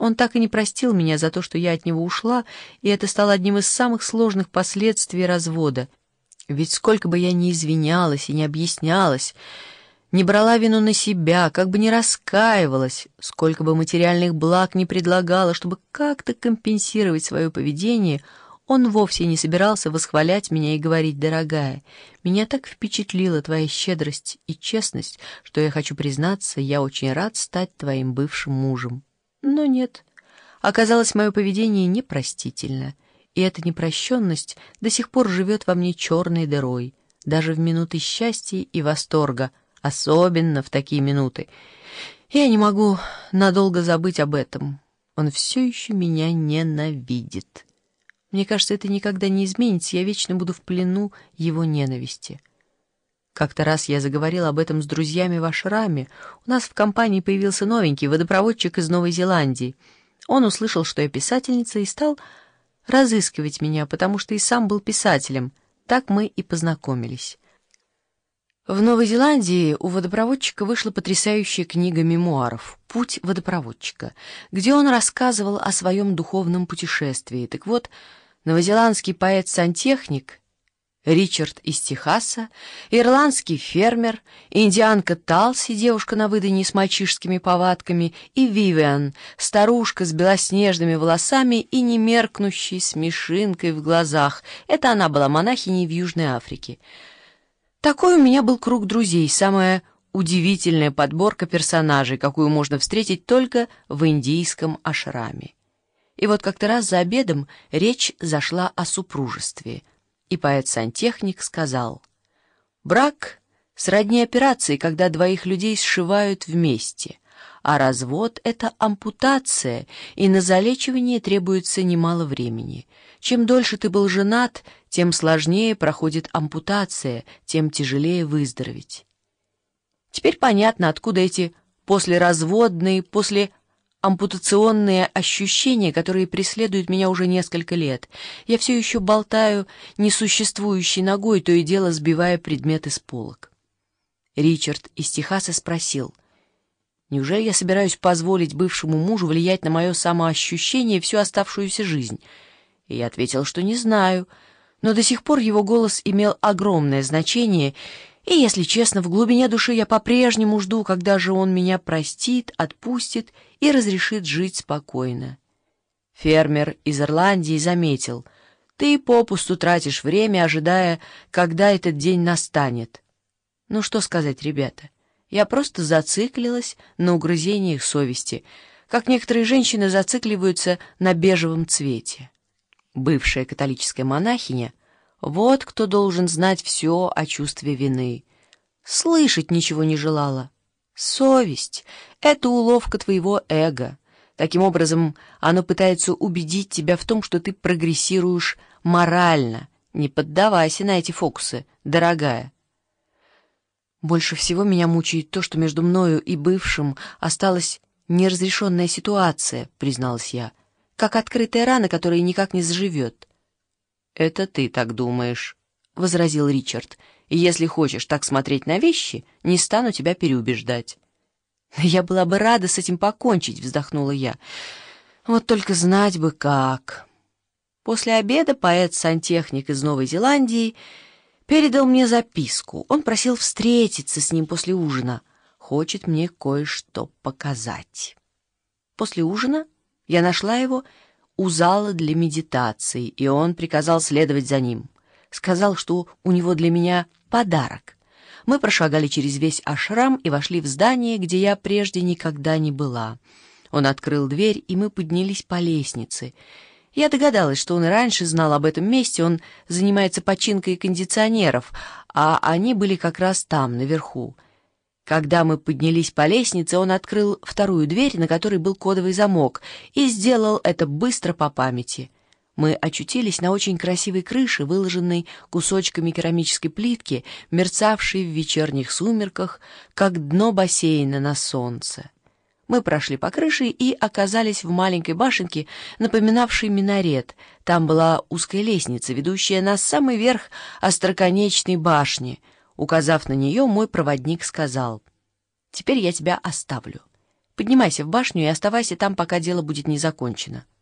Он так и не простил меня за то, что я от него ушла, и это стало одним из самых сложных последствий развода. Ведь сколько бы я ни извинялась и не объяснялась, не брала вину на себя, как бы ни раскаивалась, сколько бы материальных благ не предлагала, чтобы как-то компенсировать свое поведение, он вовсе не собирался восхвалять меня и говорить: «Дорогая, меня так впечатлила твоя щедрость и честность, что я хочу признаться, я очень рад стать твоим бывшим мужем». Но нет, оказалось, мое поведение непростительно, и эта непрощенность до сих пор живет во мне черной дырой, даже в минуты счастья и восторга, особенно в такие минуты. Я не могу надолго забыть об этом. Он все еще меня ненавидит. Мне кажется, это никогда не изменится, я вечно буду в плену его ненависти. Как-то раз я заговорила об этом с друзьями в ашраме. У нас в компании появился новенький водопроводчик из Новой Зеландии. Он услышал, что я писательница, и стал разыскивать меня, потому что и сам был писателем. Так мы и познакомились. В Новой Зеландии у водопроводчика вышла потрясающая книга мемуаров «Путь водопроводчика», где он рассказывал о своем духовном путешествии. Так вот, новозеландский поэт-сантехник Ричард из Техаса, ирландский фермер, индианка Талси, девушка на выданье с мальчишескими повадками, и Вивиан, старушка с белоснежными волосами и немеркнущей смешинкой в глазах. Это она была монахиней в Южной Африке. Такой у меня был круг друзей, самая удивительная подборка персонажей, какую можно встретить только в индийском ашраме. И вот как-то раз за обедом речь зашла о супружестве. И поэт-сантехник сказал: «Брак сродни операции, когда двоих людей сшивают вместе, а развод — это ампутация, и на залечивание требуется немало времени. Чем дольше ты был женат, тем сложнее проходит ампутация, тем тяжелее выздороветь». Теперь понятно, откуда эти послеразводные, ампутационные ощущения, которые преследуют меня уже несколько лет. Я все еще болтаю несуществующей ногой, то и дело сбивая предметы с полок. Ричард из Техаса спросил: «Неужели я собираюсь позволить бывшему мужу влиять на мое самоощущение всю оставшуюся жизнь?» И я ответил, что не знаю, но до сих пор его голос имел огромное значение, и, если честно, в глубине души я по-прежнему жду, когда же он меня простит, отпустит и разрешит жить спокойно. Фермер из Ирландии заметил: «Ты попусту тратишь время, ожидая, когда этот день настанет». Ну что сказать, ребята, я просто зациклилась на угрызениях совести, как некоторые женщины зацикливаются на бежевом цвете. Бывшая католическая монахиня — вот кто должен знать все о чувстве вины. Слышать ничего не желала. Совесть — это уловка твоего эго. Таким образом, оно пытается убедить тебя в том, что ты прогрессируешь морально. Не поддавайся на эти фокусы, дорогая. Больше всего меня мучает то, что между мною и бывшим осталась неразрешенная ситуация, призналась я, как открытая рана, которая никак не заживет. «Это ты так думаешь», — возразил Ричард. «И если хочешь так смотреть на вещи, не стану тебя переубеждать». «Я была бы рада с этим покончить», — вздохнула я. «Вот только знать бы как». После обеда поэт-сантехник из Новой Зеландии передал мне записку. Он просил встретиться с ним после ужина. Хочет мне кое-что показать. После ужина я нашла его у зала для медитации, и он приказал следовать за ним. Сказал, что у него для меня подарок. Мы прошагали через весь ашрам и вошли в здание, где я прежде никогда не была. Он открыл дверь, и мы поднялись по лестнице. Я догадалась, что он и раньше знал об этом месте, он занимается починкой кондиционеров, а они были как раз там, наверху. Когда мы поднялись по лестнице, он открыл вторую дверь, на которой был кодовый замок, и сделал это быстро по памяти. Мы очутились на очень красивой крыше, выложенной кусочками керамической плитки, мерцавшей в вечерних сумерках, как дно бассейна на солнце. Мы прошли по крыше и оказались в маленькой башенке, напоминавшей минарет. Там была узкая лестница, ведущая на самый верх остроконечной башни. Указав на нее, мой проводник сказал: «Теперь я тебя оставлю. Поднимайся в башню и оставайся там, пока дело будет не закончено».